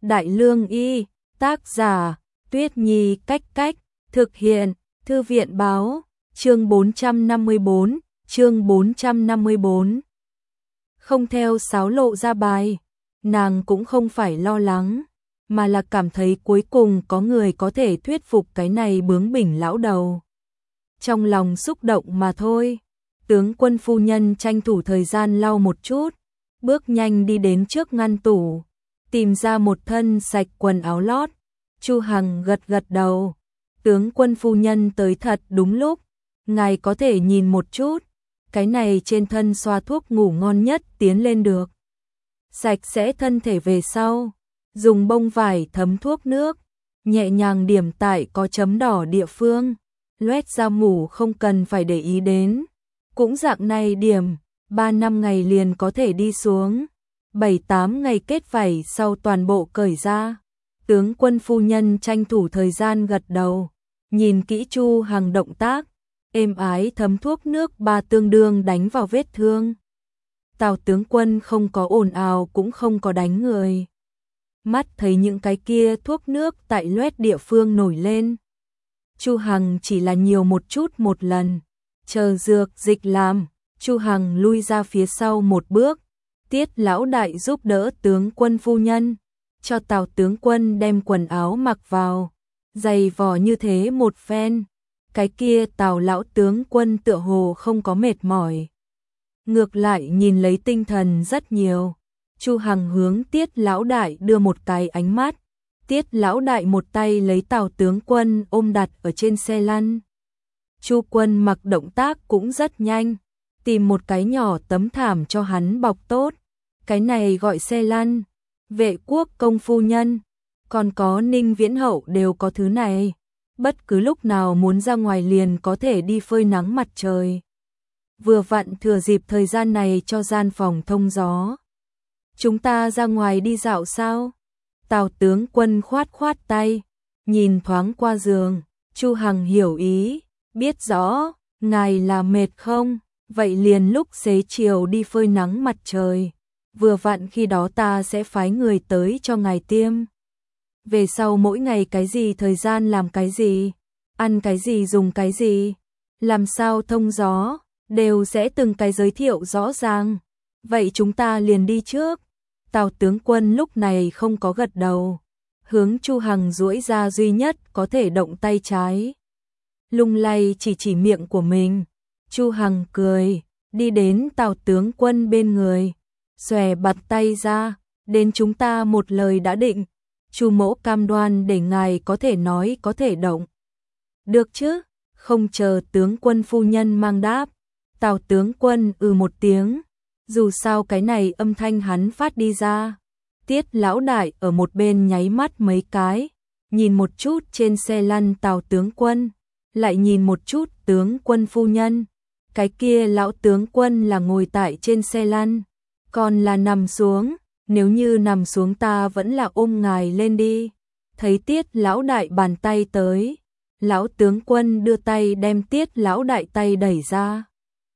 Đại Lương Y, tác giả, Tuyết Nhi Cách, thực hiện, Thư viện báo, chương 454, chương 454. Không theo sáo lộ ra bài, nàng cũng không phải lo lắng, mà là cảm thấy cuối cùng có người có thể thuyết phục cái này bướng bỉnh lão đầu. Trong lòng xúc động mà thôi, tướng quân phu nhân tranh thủ thời gian lau một chút, bước nhanh đi đến trước ngăn tủ, tìm ra một thân sạch quần áo lót. Chu Hằng gật đầu, tướng quân phu nhân tới thật đúng lúc, ngài có thể nhìn một chút, cái này trên thân xoa thuốc ngủ ngon nhất tiến lên được. Sạch sẽ thân thể về sau, dùng bông vải thấm thuốc nước, nhẹ nhàng điểm tại có chấm đỏ địa phương, loét ra mủ không cần phải để ý đến, cũng dạng này điểm, 3-5 ngày liền có thể đi xuống, 7-8 ngày kết vảy sau toàn bộ cởi ra. Tướng quân phu nhân tranh thủ thời gian gật đầu, nhìn kỹ Chu Hằng động tác, êm ái thấm thuốc nước ba tương đương đánh vào vết thương. Tào tướng quân không có ồn ào cũng không có đánh người. Mắt thấy những cái kia thuốc nước tại loét địa phương nổi lên. Chu Hằng chỉ là nhiều một chút một lần, chờ dược dịch làm, Chu Hằng lui ra phía sau một bước, Tiết lão đại giúp đỡ tướng quân phu nhân, cho Tào tướng quân đem quần áo mặc vào, giày vò như thế một phen, cái kia Tào lão tướng quân tựa hồ không có mệt mỏi. Ngược lại nhìn lấy tinh thần rất nhiều. Chu Hằng hướng Tiết lão đại đưa một cái ánh mắt, Tiết lão đại một tay lấy Tào tướng quân ôm đặt ở trên xe lăn. Chu quân mặc động tác cũng rất nhanh, tìm một cái nhỏ tấm thảm cho hắn bọc tốt, cái này gọi xe lăn. Vệ quốc công phu nhân, còn có Ninh Viễn Hậu đều có thứ này, bất cứ lúc nào muốn ra ngoài liền có thể đi phơi nắng mặt trời. Vừa vặn thừa dịp thời gian này cho gian phòng thông gió. Chúng ta ra ngoài đi dạo sao? Tào tướng quân khoát tay, nhìn thoáng qua giường, Chu Hằng hiểu ý, biết rõ, ngài là mệt không? Vậy liền lúc xế chiều đi phơi nắng mặt trời. Vừa vặn khi đó ta sẽ phái người tới cho ngài tiêm. Về sau mỗi ngày cái gì thời gian làm cái gì, ăn cái gì dùng cái gì, làm sao thông gió, đều sẽ từng cái giới thiệu rõ ràng. Vậy chúng ta liền đi trước. Tào tướng quân lúc này không có gật đầu, hướng Chu Hằng duỗi ra duy nhất có thể động tay trái. Lung lay chỉ miệng của mình. Chu Hằng cười, đi đến Tào tướng quân bên người. Xòe bật tay ra, đến chúng ta một lời đã định, Chu mỗ cam đoan để ngài có thể nói có thể động. Được chứ? Không chờ tướng quân phu nhân mang đáp, Tào tướng quân một tiếng, dù sao cái này âm thanh hắn phát đi ra. Tiết lão đại ở một bên nháy mắt mấy cái, nhìn một chút trên xe lăn Tào tướng quân, lại nhìn một chút tướng quân phu nhân, cái kia lão tướng quân là ngồi tại trên xe lăn. Còn là nằm xuống, nếu như nằm xuống ta vẫn là ôm ngài lên đi. Thấy Tiết lão đại bàn tay tới, lão tướng quân đưa tay đem Tiết lão đại tay đẩy ra.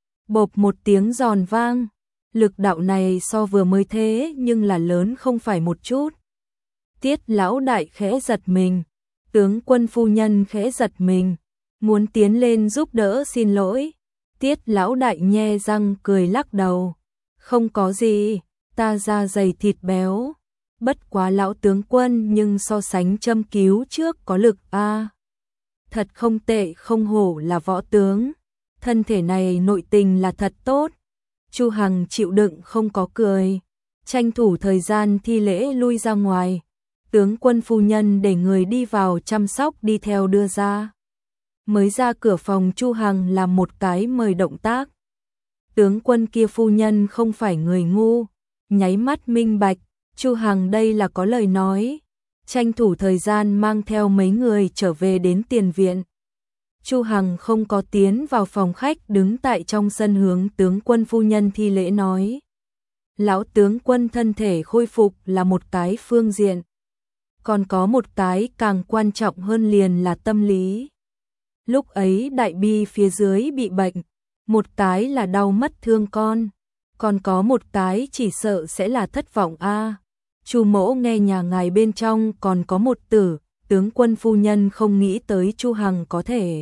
Bộp một tiếng giòn vang, lực đạo này so vừa mới thế nhưng là lớn không phải một chút. Tiết lão đại khẽ giật mình, tướng quân phu nhân khẽ giật mình, muốn tiến lên giúp đỡ xin lỗi. Tiết lão đại nhe răng cười lắc đầu. Không có gì, ta da dày thịt béo, bất quá lão tướng quân nhưng so sánh châm cứu trước có lực a. Thật không tệ, không hổ là võ tướng, thân thể này nội tình là thật tốt. Chu Hằng chịu đựng không có cười, tranh thủ thời gian thi lễ lui ra ngoài. Tướng quân phu nhân để người đi vào chăm sóc đi theo đưa ra. Mới ra cửa phòng Chu Hằng làm một cái mời động tác. Tướng quân kia phu nhân không phải người ngu, nháy mắt minh bạch, Chu Hằng đây là có lời nói, tranh thủ thời gian mang theo mấy người trở về đến tiền viện. Chu Hằng không có tiến vào phòng khách, đứng tại trong sân hướng tướng quân phu nhân thi lễ nói. Lão tướng quân thân thể khôi phục là một cái phương diện, còn có một cái càng quan trọng hơn liền là tâm lý. Lúc ấy đại bi phía dưới bị bệnh, một cái là đau mất thương con, còn có một cái chỉ sợ sẽ là thất vọng a. Chu mỗ nghe nhà ngài bên trong còn có một tử, tướng quân phu nhân không nghĩ tới Chu Hằng có thể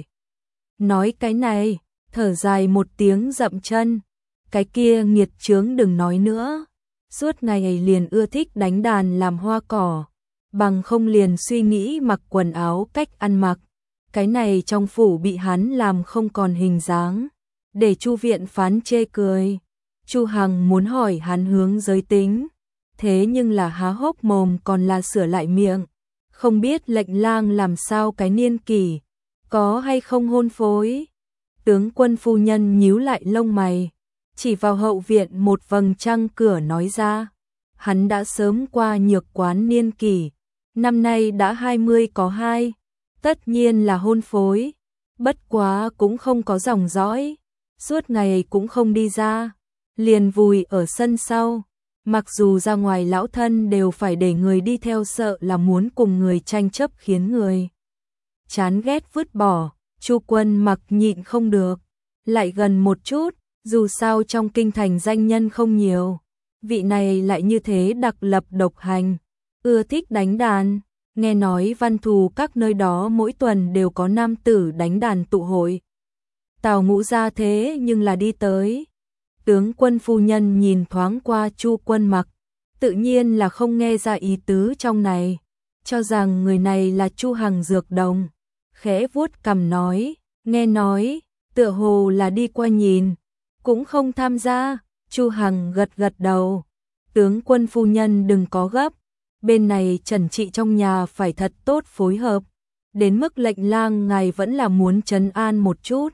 nói cái này, thở dài một tiếng dậm chân. Cái kia nghiệt chướng đừng nói nữa, suốt ngày liền ưa thích đánh đàn làm hoa cỏ, bằng không liền suy nghĩ mặc quần áo cách ăn mặc. Cái này trong phủ bị hắn làm không còn hình dáng, để Chu viện phán chê cười. Chu Hằng muốn hỏi hắn hướng giới tính, thế nhưng là há hốc mồm còn là sửa lại miệng. Không biết lệnh lang làm sao cái niên kỷ, có hay không hôn phối. Tướng quân phu nhân nhíu lại lông mày, chỉ vào hậu viện một vầng trăng cửa nói ra. Hắn đã sớm qua nhược quán niên kỷ, năm nay đã 20 có 2, tất nhiên là hôn phối, bất quá cũng không có dòng dõi, suốt ngày cũng không đi ra, liền vùi ở sân sau. Mặc dù ra ngoài lão thân đều phải để người đi theo, sợ là muốn cùng người tranh chấp khiến người chán ghét vứt bỏ. Chu Quân Mặc nhịn không được, lại gần một chút, dù sao trong kinh thành danh nhân không nhiều, vị này lại như thế đặc lập độc hành, ưa thích đánh đàn. Nghe nói Văn Thù các nơi đó mỗi tuần đều có nam tử đánh đàn tụ hội. Tào Ngũ gia thế nhưng là đi tới. Tướng quân phu nhân nhìn thoáng qua Chu Quân Mặc, tự nhiên là không nghe ra ý tứ trong này, cho rằng người này là Chu Hằng dược đồng, khẽ vuốt cằm nói, nghe nói, tựa hồ là đi qua nhìn, cũng không tham gia. Chu Hằng gật gật đầu, tướng quân phu nhân đừng có gấp, bên này trần trị trong nhà phải thật tốt phối hợp, đến mức lệnh lang ngài vẫn là muốn trấn an một chút,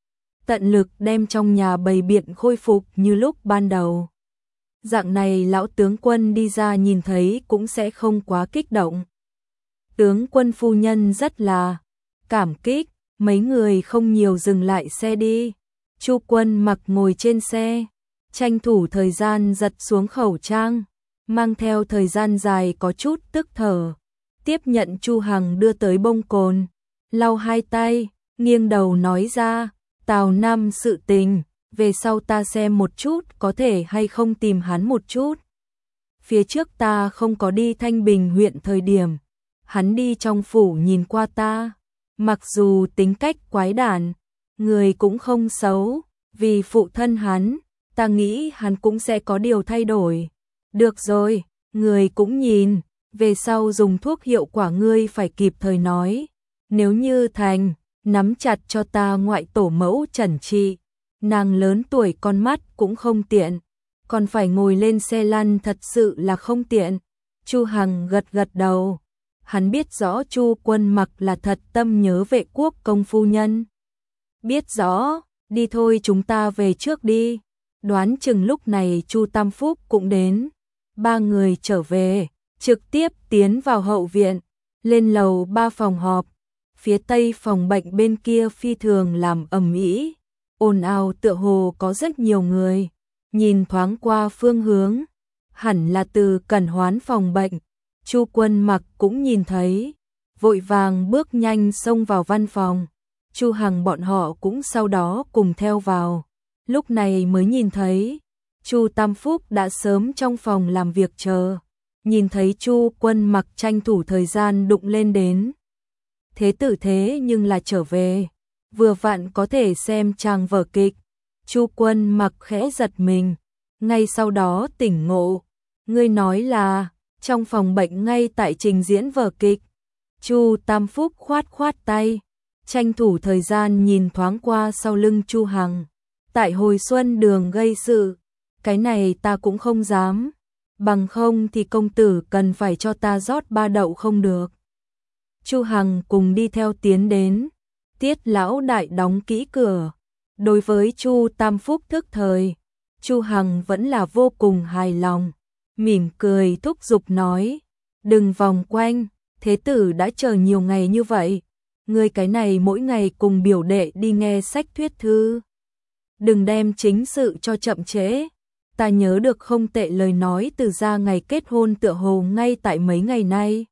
tận lực đem trong nhà bày biện khôi phục như lúc ban đầu. Dạng này lão tướng quân đi ra nhìn thấy cũng sẽ không quá kích động. Tướng quân phu nhân rất là cảm kích, mấy người không nhiều dừng lại xe đi. Chu Quân Mặc ngồi trên xe, tranh thủ thời gian giật xuống khẩu trang, mang theo thời gian dài có chút tức thở, tiếp nhận Chu Hằng đưa tới bông cồn, lau hai tay, nghiêng đầu nói ra, Tào Nam sự tình, về sau ta xem một chút có thể hay không tìm hắn một chút. Phía trước ta không có đi Thanh Bình huyện thời điểm, hắn đi trong phủ nhìn qua ta, mặc dù tính cách quái đản, người cũng không xấu, vì phụ thân hắn, ta nghĩ hắn cũng sẽ có điều thay đổi. Được rồi, người cũng nhìn, về sau dùng thuốc hiệu quả ngươi phải kịp thời nói, nếu như thành, nắm chặt cho ta ngoại tổ mẫu trần trị, nàng lớn tuổi con mắt cũng không tiện, còn phải ngồi lên xe lăn thật sự là không tiện. Chu Hằng gật gật đầu, hắn biết rõ Chu Quân Mặc là thật tâm nhớ Vệ Quốc công phu nhân. Biết rõ, đi thôi chúng ta về trước đi, đoán chừng lúc này Chu Tam Phúc cũng đến. Ba người trở về, trực tiếp tiến vào hậu viện, lên lầu 3 phòng họp. Phía tây phòng bệnh bên kia phi thường làm ầm ĩ, ồn ào tựa hồ có rất nhiều người. Nhìn thoáng qua phương hướng, hẳn là từ Cẩn Hoán phòng bệnh. Chu Quân Mặc cũng nhìn thấy, vội vàng bước nhanh xông vào văn phòng. Chu Hằng bọn họ cũng sau đó cùng theo vào. Lúc này mới nhìn thấy Chu Tam Phúc đã sớm trong phòng làm việc chờ. Nhìn thấy Chu Quân Mặc tranh thủ thời gian đụng lên đến. Thế tử thế nhưng là trở về, vừa vặn có thể xem chàng vở kịch. Chu Quân Mặc khẽ giật mình, ngay sau đó tỉnh ngộ. Ngươi nói là trong phòng bệnh ngay tại trình diễn vở kịch. Chu Tam Phúc khoát khoát tay, tranh thủ thời gian nhìn thoáng qua sau lưng Chu Hằng. Tại hồi xuân đường gây sự, cái này ta cũng không dám, bằng không thì công tử cần phải cho ta rót 3 đậu không được. Chu Hằng cùng đi theo tiến đến, Tiết lão đại đóng kỹ cửa. Đối với Chu Tam Phúc thức thời, Chu Hằng vẫn là vô cùng hài lòng, mỉm cười thúc giục nói, đừng vòng quanh, thế tử đã chờ nhiều ngày như vậy, ngươi cái này mỗi ngày cùng biểu đệ đi nghe sách thuyết thư. Đừng đem chính sự cho chậm trễ, ta nhớ được không tệ lời nói từ ra ngày kết hôn tựa hồ ngay tại mấy ngày nay.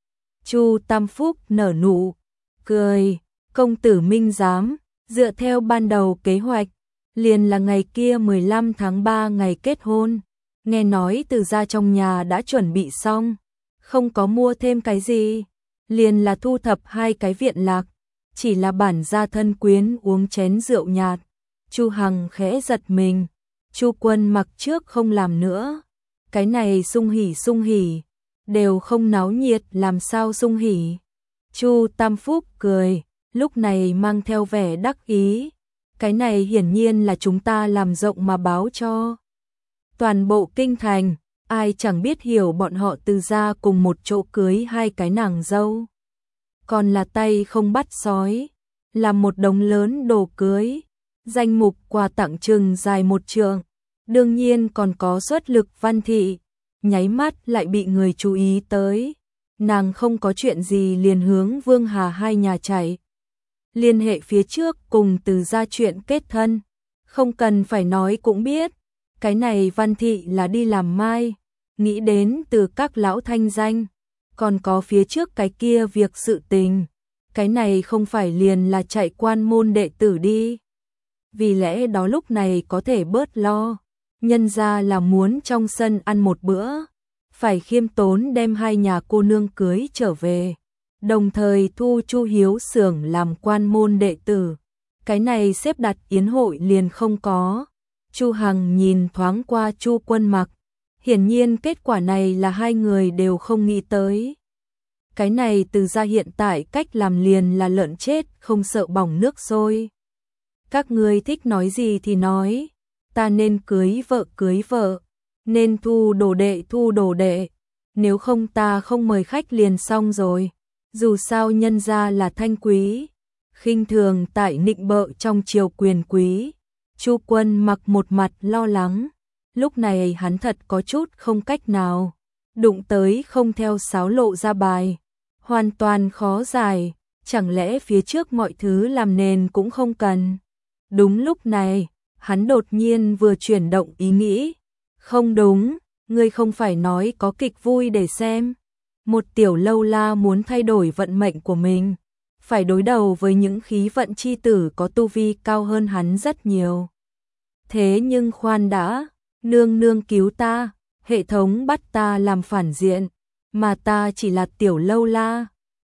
Chu Tam Phúc nở nụ cười, công tử minh giám, dựa theo ban đầu kế hoạch, liền là ngày kia 15 tháng 3 ngày kết hôn, nghe nói Từ gia trong nhà đã chuẩn bị xong, không có mua thêm cái gì, liền là thu thập 2 cái viện lạc, chỉ là bản gia thân quyến uống chén rượu nhạt. Chu Hằng khẽ giật mình, Chu Quân Mặc trước không làm nữa, cái này sung hỉ, đều không náo nhiệt làm sao sung hỉ. Chu Tam Phúc cười, lúc này mang theo vẻ đắc ý, cái này hiển nhiên là chúng ta làm rộng mà báo cho toàn bộ kinh thành, ai chẳng biết hiểu bọn họ Từ gia cùng một chỗ cưới 2 cái nàng dâu. Còn là tay không bắt sói, là một đống lớn đồ cưới, danh mục quà tặng chừng dài 1 trượng, đương nhiên còn có xuất lực Văn thị, nháy mắt lại bị người chú ý tới. Nàng không có chuyện gì liền hướng Vương Hà hai nhà chạy. Liên hệ phía trước cùng Từ gia chuyện kết thân, không cần phải nói cũng biết, cái này Văn thị là đi làm mai, nghĩ đến từ các lão thanh danh, còn có phía trước cái kia việc sự tình, cái này không phải liền là chạy quan môn đệ tử đi. Vì lẽ đó lúc này có thể bớt lo, nhân ra là muốn trong sân ăn một bữa, phải khiêm tốn đem 2 nhà cô nương cưới trở về, đồng thời thu Chu Hiếu Xưởng làm quan môn đệ tử. Cái này xếp đặt yến hội liền không có. Chu Hằng nhìn thoáng qua Chu Quân Mặc, hiển nhiên kết quả này là 2 người đều không nghĩ tới. Cái này Từ gia hiện tại cách làm liền là lợn chết không sợ bỏng nước sôi. Các ngươi thích nói gì thì nói, ta nên cưới vợ, nên thu đồ đệ, nếu không ta không mời khách liền xong rồi. Dù sao nhân gia là thanh quý, khinh thường tại nịnh bợ trong triều quyền quý. Chu Quân Mặc một mặt lo lắng, lúc này hắn thật có chút không cách nào, đụng tới không theo sáo lộ ra bài, hoàn toàn khó giải, chẳng lẽ phía trước mọi thứ làm nền cũng không cần. Đúng lúc này, hắn đột nhiên vừa chuyển động ý nghĩ, không đúng, ngươi không phải nói có kịch vui để xem. Một tiểu lâu la muốn thay đổi vận mệnh của mình, phải đối đầu với những khí vận chi tử có tu vi cao hơn hắn rất nhiều. Thế nhưng khoan đã, nương nương cứu ta, hệ thống bắt ta làm phản diện, mà ta chỉ là tiểu lâu la,